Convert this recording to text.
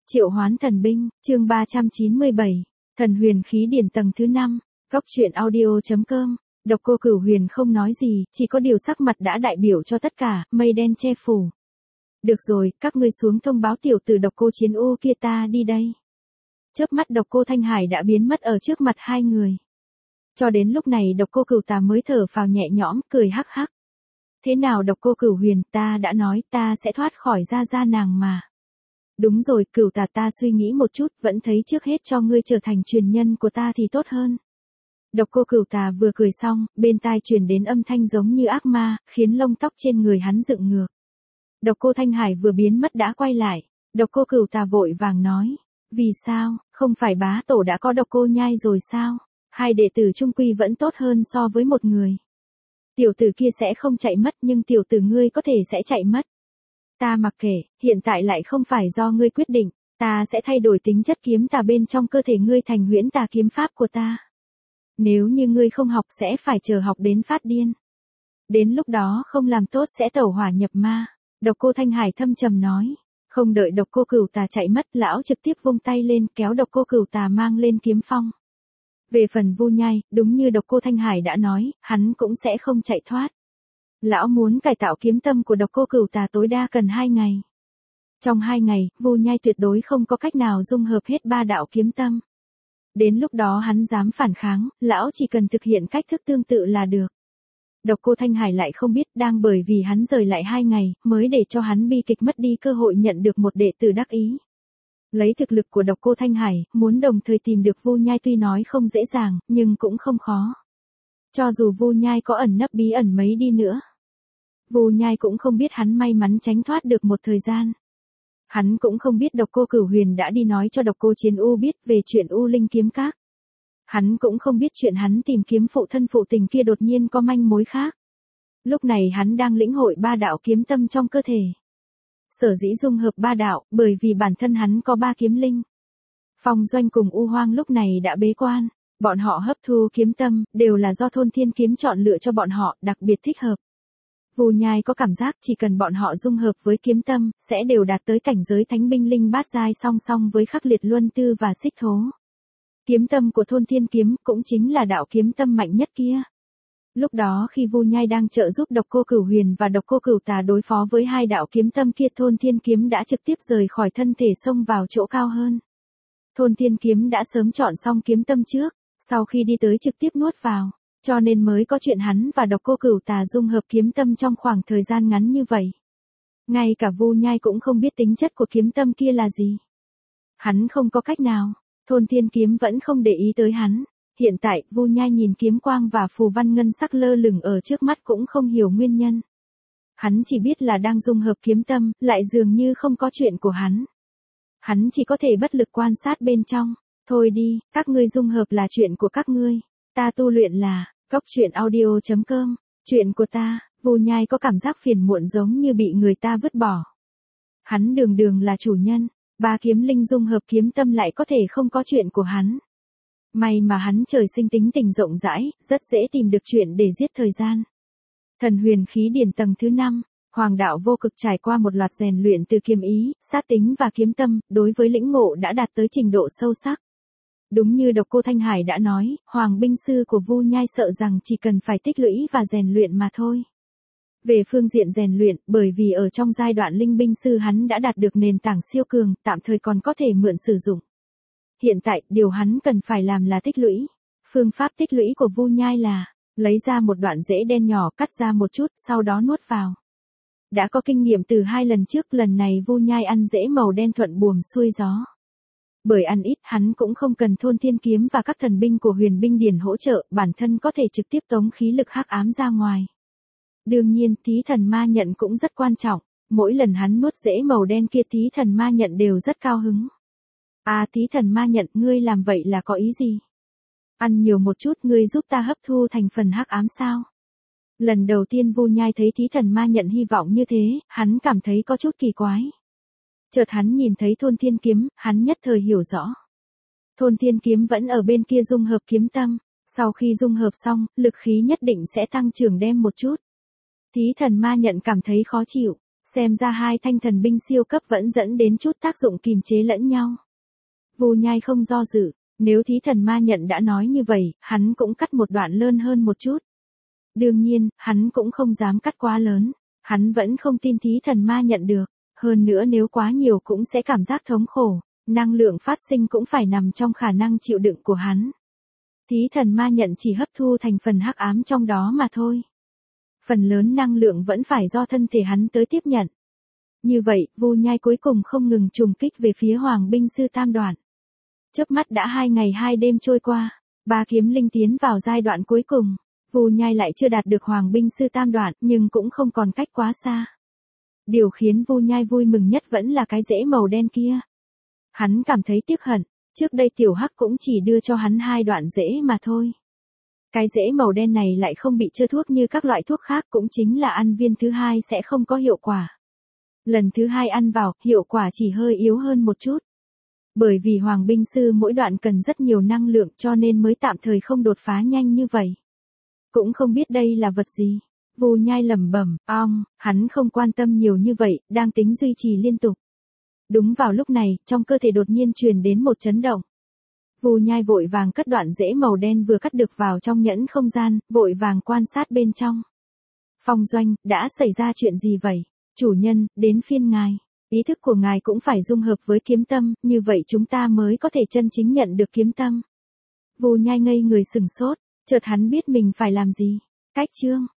Triệu hoán thần binh, chương 397, thần huyền khí điển tầng thứ 5, góc truyện audio.com, Độc Cô Cửu Huyền không nói gì, chỉ có điều sắc mặt đã đại biểu cho tất cả, mây đen che phủ. Được rồi, các ngươi xuống thông báo tiểu tử Độc Cô Chiến U kia ta đi đây. Chớp mắt Độc Cô Thanh Hải đã biến mất ở trước mặt hai người. Cho đến lúc này Độc Cô Cửu Tà mới thở phào nhẹ nhõm, cười hắc hắc. Thế nào Độc Cô Cửu Huyền, ta đã nói ta sẽ thoát khỏi gia nàng mà. Đúng rồi, Cửu Tà, ta suy nghĩ một chút, vẫn thấy trước hết cho ngươi trở thành truyền nhân của ta thì tốt hơn. Độc Cô Cửu Tà vừa cười xong, bên tai truyền đến âm thanh giống như ác ma, khiến lông tóc trên người hắn dựng ngược. Độc Cô Thanh Hải vừa biến mất đã quay lại, Độc Cô Cửu Tà vội vàng nói, vì sao, không phải bá tổ đã có Độc Cô Nhai rồi sao, hai đệ tử trung quy vẫn tốt hơn so với một người. Tiểu tử kia sẽ không chạy mất nhưng tiểu tử ngươi có thể sẽ chạy mất. Ta mặc kệ, hiện tại lại không phải do ngươi quyết định, ta sẽ thay đổi tính chất kiếm tà bên trong cơ thể ngươi thành huyễn tà kiếm pháp của ta. Nếu như ngươi không học sẽ phải chờ học đến phát điên. Đến lúc đó không làm tốt sẽ tẩu hỏa nhập ma. Độc Cô Thanh Hải thâm trầm nói. Không đợi Độc Cô Cửu Tà chạy mất, lão trực tiếp vung tay lên kéo Độc Cô Cửu Tà mang lên kiếm phong. Về phần Vu Nhai, đúng như Độc Cô Thanh Hải đã nói, hắn cũng sẽ không chạy thoát. Lão muốn cải tạo kiếm tâm của Độc Cô Cửu Tà tối đa cần 2 ngày. Trong 2 ngày, Vu Nhai tuyệt đối không có cách nào dung hợp hết 3 đạo kiếm tâm. Đến lúc đó hắn dám phản kháng, lão chỉ cần thực hiện cách thức tương tự là được. Độc Cô Thanh Hải lại không biết đang bởi vì hắn rời lại 2 ngày, mới để cho hắn bi kịch mất đi cơ hội nhận được một đệ tử đắc ý. Lấy thực lực của Độc Cô Thanh Hải, muốn đồng thời tìm được Vu Nhai tuy nói không dễ dàng, nhưng cũng không khó. Cho dù Vu Nhai có ẩn nấp bí ẩn mấy đi nữa, Vu Nhai cũng không biết hắn may mắn tránh thoát được một thời gian. Hắn cũng không biết Độc Cô Cửu Huyền đã đi nói cho Độc Cô Chiến U biết về chuyện U Linh kiếm các. Hắn cũng không biết chuyện hắn tìm kiếm phụ thân phụ tình kia đột nhiên có manh mối khác. Lúc này hắn đang lĩnh hội 3 đạo kiếm tâm trong cơ thể. Sở dĩ dung hợp 3 đạo, bởi vì bản thân hắn có 3 kiếm linh. Phong Doanh cùng U Hoang lúc này đã bế quan, bọn họ hấp thu kiếm tâm, đều là do Thôn Thiên kiếm chọn lựa cho bọn họ, đặc biệt thích hợp. Vu Nhai có cảm giác chỉ cần bọn họ dung hợp với kiếm tâm, sẽ đều đạt tới cảnh giới thánh binh linh bát giai song song với Khắc Liệt Luân Tư và Xích Thố. Kiếm tâm của Thôn Thiên kiếm cũng chính là đạo kiếm tâm mạnh nhất kia. Lúc đó khi Vu Nhai đang trợ giúp Độc Cô Cửu Huyền và Độc Cô Cửu Tà đối phó với 2 đạo kiếm tâm kia, Thôn Thiên kiếm đã trực tiếp rời khỏi thân thể xông vào chỗ cao hơn. Thôn Thiên kiếm đã sớm chọn xong kiếm tâm trước, sau khi đi tới trực tiếp nuốt vào, cho nên mới có chuyện hắn và Độc Cô Cửu Tà dung hợp kiếm tâm trong khoảng thời gian ngắn như vậy. Ngay cả Vu Nhai cũng không biết tính chất của kiếm tâm kia là gì. Hắn không có cách nào, Thôn Thiên kiếm vẫn không để ý tới hắn. Hiện tại, Vu Nhai nhìn kiếm quang và phù văn ngân sắc lơ lửng ở trước mắt cũng không hiểu nguyên nhân. Hắn chỉ biết là đang dung hợp kiếm tâm, lại dường như không có chuyện của hắn. Hắn chỉ có thể bất lực quan sát bên trong. Thôi đi, các ngươi dung hợp là chuyện của các ngươi. Ta tu luyện là, góc truyện audio.com, chuyện của ta. Vu Nhai có cảm giác phiền muộn giống như bị người ta vứt bỏ. Hắn đường đường là chủ nhân, 3 kiếm linh dung hợp kiếm tâm lại có thể không có chuyện của hắn. May mà hắn trời sinh tính tình rộng rãi, rất dễ tìm được chuyện để giết thời gian. Thần huyền khí điển tầng thứ 5, Hoàng đạo vô cực trải qua một loạt rèn luyện từ kiếm ý, sát tính và kiếm tâm, đối với lĩnh ngộ đã đạt tới trình độ sâu sắc. Đúng như Độc Cô Thanh Hải đã nói, Hoàng binh sư của Vu Nhai sợ rằng chỉ cần phải tích lũy và rèn luyện mà thôi. Về phương diện rèn luyện, bởi vì ở trong giai đoạn linh binh sư hắn đã đạt được nền tảng siêu cường, tạm thời còn có thể mượn sử dụng. Hiện tại, điều hắn cần phải làm là tích lũy. Phương pháp tích lũy của Vu Nhai là, lấy ra một đoạn rễ đen nhỏ cắt ra một chút, sau đó nuốt vào. Đã có kinh nghiệm từ 2 lần trước, lần này Vu Nhai ăn rễ màu đen thuận buồm xuôi gió. Bởi ăn ít, hắn cũng không cần Thôn Thiên kiếm và các thần binh của huyền binh điển hỗ trợ, bản thân có thể trực tiếp tống khí lực hắc ám ra ngoài. Đương nhiên, Thí Thần Ma Nhận cũng rất quan trọng, mỗi lần hắn nuốt rễ màu đen kia Thí Thần Ma Nhận đều rất cao hứng. Thí Thần Ma Nhận, ngươi làm vậy là có ý gì? Ăn nhiều một chút, ngươi giúp ta hấp thu thành phần hắc ám sao? Lần đầu tiên Vu Nhai thấy Thí Thần Ma Nhận hy vọng như thế, hắn cảm thấy có chút kỳ quái. Chợt hắn nhìn thấy Thôn Thiên kiếm, hắn nhất thời hiểu rõ. Thôn Thiên kiếm vẫn ở bên kia dung hợp kiếm tâm, sau khi dung hợp xong, lực khí nhất định sẽ tăng trưởng đem một chút. Thí Thần Ma Nhận cảm thấy khó chịu, Xem ra hai thanh thần binh siêu cấp vẫn dẫn đến chút tác dụng kìm chế lẫn nhau. Vu Nhai không do dự, nếu thí thần ma nhận đã nói như vậy, hắn cũng cắt một đoạn lớn hơn một chút. Đương nhiên, hắn cũng không dám cắt quá lớn, hắn vẫn không tin thí thần ma nhận được, hơn nữa nếu quá nhiều cũng sẽ cảm giác thống khổ, năng lượng phát sinh cũng phải nằm trong khả năng chịu đựng của hắn. Thí thần ma nhận chỉ hấp thu thành phần hắc ám trong đó mà thôi. Phần lớn năng lượng vẫn phải do thân thể hắn tới tiếp nhận. Như vậy, Vu Nhai cuối cùng không ngừng trùng kích về phía Hoàng binh sư tam đoạn. Chớp mắt đã 2 ngày 2 đêm trôi qua, ba kiếm linh tiến vào giai đoạn cuối cùng. Vu Nhai lại chưa đạt được Hoàng binh sư tam đoạn, nhưng cũng không còn cách quá xa. Điều khiến Vu Nhai vui mừng nhất vẫn là cái rễ màu đen kia. Hắn cảm thấy tiếc hận, trước đây tiểu hắc cũng chỉ đưa cho hắn 2 đoạn rễ mà thôi. Cái rễ màu đen này lại không bị chữa thuốc như các loại thuốc khác, cũng chính là ăn viên thứ 2 sẽ không có hiệu quả. Lần thứ 2 ăn vào, hiệu quả chỉ hơi yếu hơn một chút. Bởi vì Hoàng binh sư mỗi đoạn cần rất nhiều năng lượng cho nên mới tạm thời không đột phá nhanh như vậy. Cũng không biết đây là vật gì. Vu Nhai lẩm bẩm, hắn không quan tâm nhiều như vậy, đang tính duy trì liên tục. Đúng vào lúc này, trong cơ thể đột nhiên truyền đến một chấn động. Vu Nhai vội vàng cất đoạn rễ màu đen vừa cắt được vào trong nhẫn không gian, vội vàng quan sát bên trong. Phong Doanh, đã xảy ra chuyện gì vậy? Chủ nhân, đến phiên ngài. Ý thức của ngài cũng phải dung hợp với kiếm tâm, như vậy chúng ta mới có thể chân chính nhận được kiếm tâm. Vu Nhai ngây người sửng sốt, chợt hắn biết mình phải làm gì. Cách chương